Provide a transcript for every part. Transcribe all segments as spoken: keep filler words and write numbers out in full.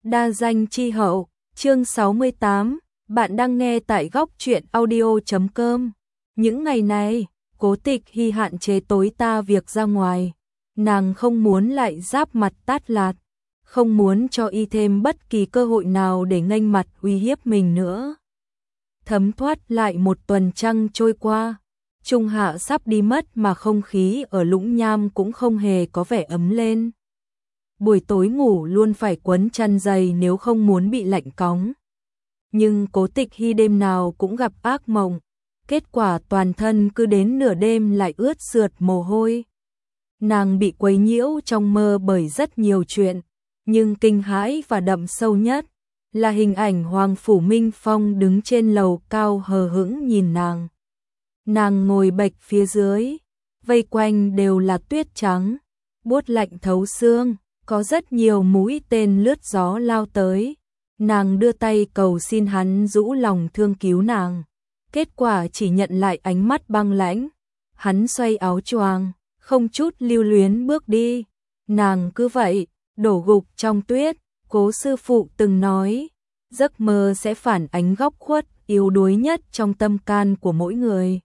Đa danh chi hậu, chương sáu mươi tám, bạn đang nghe tại góc truyện audio chấm com. Những ngày này, Cố Tịch Hy hạn chế tối đa việc ra ngoài. Nàng không muốn lại giáp mặt Tát Lạt, không muốn cho y thêm bất kỳ cơ hội nào để nghênh mặt uy hiếp mình nữa. Thấm thoát lại một tuần trăng trôi qua, Trung hạ sắp đi mất mà không khí ở Lũng Nham cũng không hề có vẻ ấm lên. Buổi tối ngủ luôn phải quấn chăn dày nếu không muốn bị lạnh cóng. Nhưng Cố Tịch Hy đêm nào cũng gặp ác mộng, kết quả toàn thân cứ đến nửa đêm lại ướt sượt mồ hôi. Nàng bị quấy nhiễu trong mơ bởi rất nhiều chuyện, nhưng kinh hãi và đậm sâu nhất là hình ảnh Hoàng Phủ Minh Phong đứng trên lầu cao hờ hững nhìn nàng. Nàng ngồi bệch phía dưới, vây quanh đều là tuyết trắng, buốt lạnh thấu xương. Có rất nhiều mũi tên lướt gió lao tới, nàng đưa tay cầu xin hắn rũ lòng thương cứu nàng, kết quả chỉ nhận lại ánh mắt băng lãnh. Hắn xoay áo choàng, không chút lưu luyến bước đi, nàng cứ vậy đổ gục trong tuyết. Cố sư phụ từng nói, giấc mơ sẽ phản ánh góc khuất yếu đuối nhất trong tâm can của mỗi người.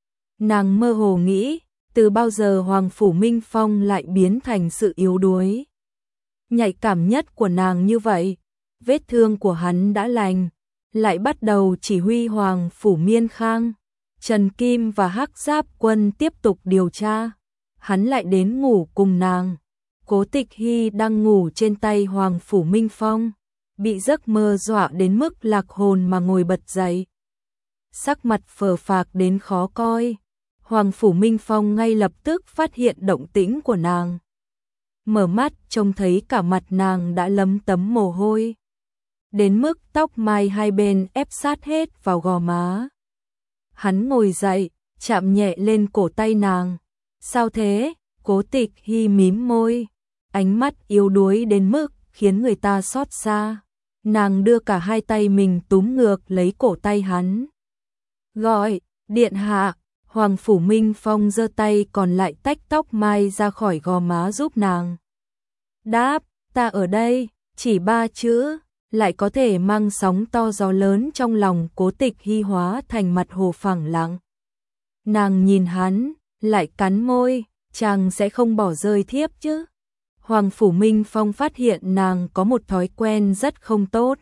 Nàng mơ hồ nghĩ, từ bao giờ Hoàng Phủ Minh Phong lại biến thành sự yếu đuối nhạy cảm nhất của nàng như vậy. Vết thương của hắn đã lành, lại bắt đầu chỉ huy Hoàng Phủ Miên Khang, Trần Kim và Hắc Giáp Quân tiếp tục điều tra. Hắn lại đến ngủ cùng nàng. Cố Tịch Hy đang ngủ trên tay Hoàng Phủ Minh Phong, bị giấc mơ dọa đến mức lạc hồn mà ngồi bật dậy, sắc mặt phờ phạc đến khó coi. Hoàng Phủ Minh Phong ngay lập tức phát hiện động tĩnh của nàng, mở mắt trông thấy cả mặt nàng đã lấm tấm mồ hôi, đến mức tóc mai hai bên ép sát hết vào gò má. Hắn ngồi dậy, chạm nhẹ lên cổ tay nàng. Sao thế? Cố Tịch Hy mím môi, ánh mắt yếu đuối đến mức khiến người ta xót xa. Nàng đưa cả hai tay mình túm ngược lấy cổ tay hắn, gọi, điện hạ. Hoàng Phủ Minh Phong giơ tay còn lại tách tóc mai ra khỏi gò má giúp nàng. Đáp, ta ở đây, chỉ ba chữ, lại có thể mang sóng to gió lớn trong lòng Cố Tịch Hy hóa thành mặt hồ phẳng lặng. Nàng nhìn hắn, lại cắn môi, chàng sẽ không bỏ rơi thiếp chứ. Hoàng Phủ Minh Phong phát hiện nàng có một thói quen rất không tốt.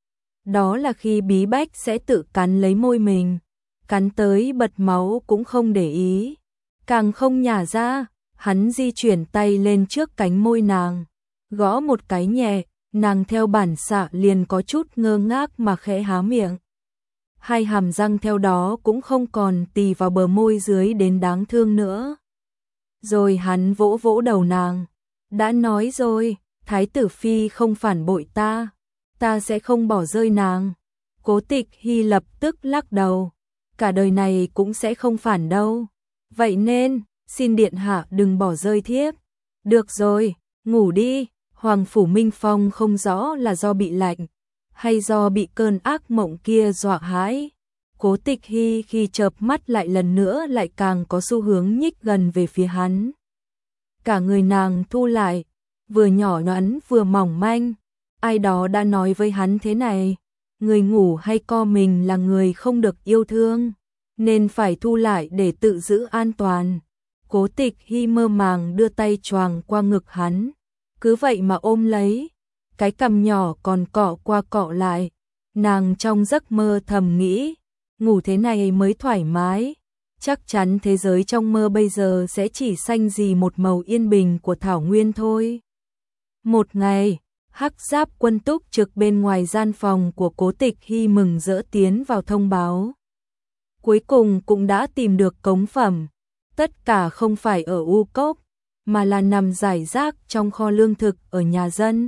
Đó là khi bí bách sẽ tự cắn lấy môi mình. Cắn tới bật máu cũng không để ý, càng không nhả ra. Hắn di chuyển tay lên trước cánh môi nàng, gõ một cái nhẹ, nàng theo bản xạ liền có chút ngơ ngác mà khẽ há miệng. Hai hàm răng theo đó cũng không còn tì vào bờ môi dưới đến đáng thương nữa. Rồi hắn vỗ vỗ đầu nàng, đã nói rồi, Thái tử phi không phản bội ta, ta sẽ không bỏ rơi nàng. Cố Tịch Hy lập tức lắc đầu, cả đời này cũng sẽ không phản đâu. Vậy nên, xin điện hạ đừng bỏ rơi thiếp. Được rồi, ngủ đi. Hoàng Phủ Minh Phong không rõ là do bị lạnh, hay do bị cơn ác mộng kia dọa hãi. Cố Tịch Hy khi chợp mắt lại lần nữa lại càng có xu hướng nhích gần về phía hắn. Cả người nàng thu lại, vừa nhỏ nhắn vừa mỏng manh. Ai đó đã nói với hắn thế này, người ngủ hay co mình là người không được yêu thương, nên phải thu lại để tự giữ an toàn. Cố Tịch Hy mơ màng đưa tay choàng qua ngực hắn, cứ vậy mà ôm lấy, cái cằm nhỏ còn cọ qua cọ lại. Nàng trong giấc mơ thầm nghĩ, ngủ thế này mới thoải mái, chắc chắn thế giới trong mơ bây giờ sẽ chỉ xanh gì một màu yên bình của thảo nguyên thôi. Một ngày, Hắc Giáp Quân túc trực bên ngoài gian phòng của Cố Tịch Hy mừng rỡ tiến vào thông báo. Cuối cùng cũng đã tìm được cống phẩm, tất cả không phải ở U Cốc, mà là nằm rải rác trong kho lương thực ở nhà dân.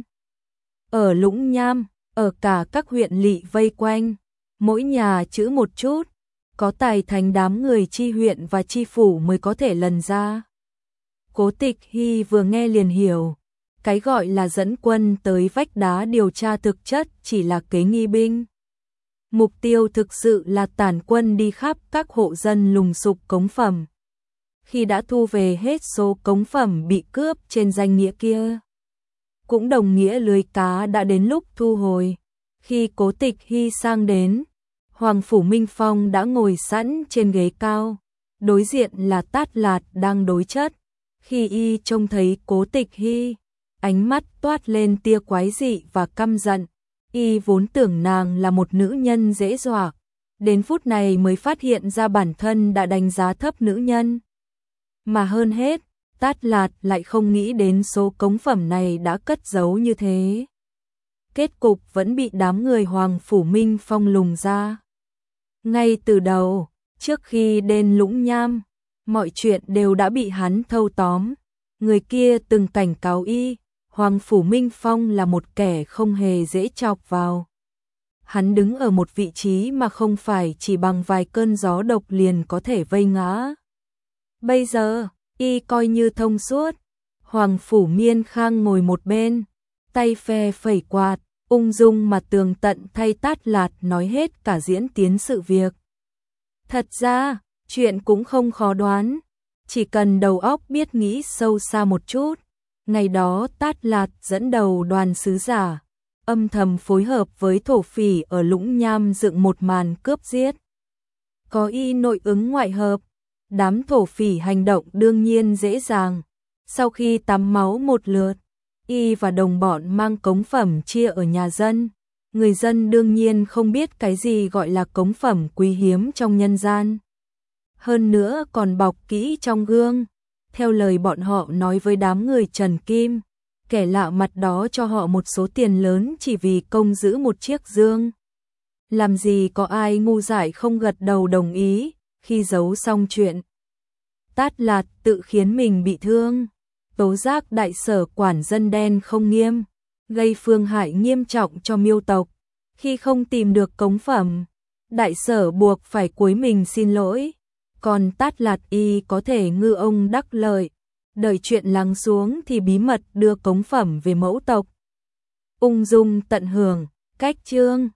Ở Lũng Nham, ở cả các huyện lỵ vây quanh, mỗi nhà chữ một chút, có tài thành đám người chi huyện và chi phủ mới có thể lần ra. Cố Tịch Hy vừa nghe liền hiểu, cái gọi là dẫn quân tới vách đá điều tra thực chất chỉ là kế nghi binh. Mục tiêu thực sự là tản quân đi khắp các hộ dân lùng sục cống phẩm. Khi đã thu về hết số cống phẩm bị cướp trên danh nghĩa kia, cũng đồng nghĩa lưới cá đã đến lúc thu hồi. Khi Cố Tịch Hy sang đến, Hoàng Phủ Minh Phong đã ngồi sẵn trên ghế cao, đối diện là Tát Lạt đang đối chất. Khi y trông thấy Cố Tịch Hy, ánh mắt toát lên tia quái dị và căm giận. Y vốn tưởng nàng là một nữ nhân dễ dọa, đến phút này mới phát hiện ra bản thân đã đánh giá thấp nữ nhân. Mà hơn hết, Tát Lạt lại không nghĩ đến số cống phẩm này đã cất giấu như thế. Kết cục vẫn bị đám người Hoàng Phủ Minh Phong lùng ra. Ngay từ đầu, trước khi đến Lũng Nham, mọi chuyện đều đã bị hắn thâu tóm. Người kia từng cảnh cáo y, Hoàng Phủ Minh Phong là một kẻ không hề dễ chọc vào. Hắn đứng ở một vị trí mà không phải chỉ bằng vài cơn gió độc liền có thể vây ngã. Bây giờ, y coi như thông suốt. Hoàng Phủ Miên Khang ngồi một bên, tay phe phẩy quạt, ung dung mà tường tận thay Tát Lạt nói hết cả diễn tiến sự việc. Thật ra, chuyện cũng không khó đoán, chỉ cần đầu óc biết nghĩ sâu xa một chút. Ngày đó Tát Lạt dẫn đầu đoàn sứ giả, âm thầm phối hợp với thổ phỉ ở Lũng Nham dựng một màn cướp giết. Có y nội ứng ngoại hợp, đám thổ phỉ hành động đương nhiên dễ dàng. Sau khi tắm máu một lượt, y và đồng bọn mang cống phẩm chia ở nhà dân. Người dân đương nhiên không biết cái gì gọi là cống phẩm quý hiếm trong nhân gian. Hơn nữa còn bọc kỹ trong gương. Theo lời bọn họ nói với đám người Trần Kim, kẻ lạ mặt đó cho họ một số tiền lớn chỉ vì công giữ một chiếc dương. Làm gì có ai ngu dại không gật đầu đồng ý. Khi giấu xong chuyện, Tát Lạt tự khiến mình bị thương, tố giác đại sở quản dân đen không nghiêm, gây phương hại nghiêm trọng cho Miêu tộc. Khi không tìm được cống phẩm, đại sở buộc phải cúi mình xin lỗi. Còn Tát Lạt y có thể ngư ông đắc lợi, đợi chuyện lắng xuống thì bí mật đưa cống phẩm về mẫu tộc. Ung dung tận hưởng, cách chương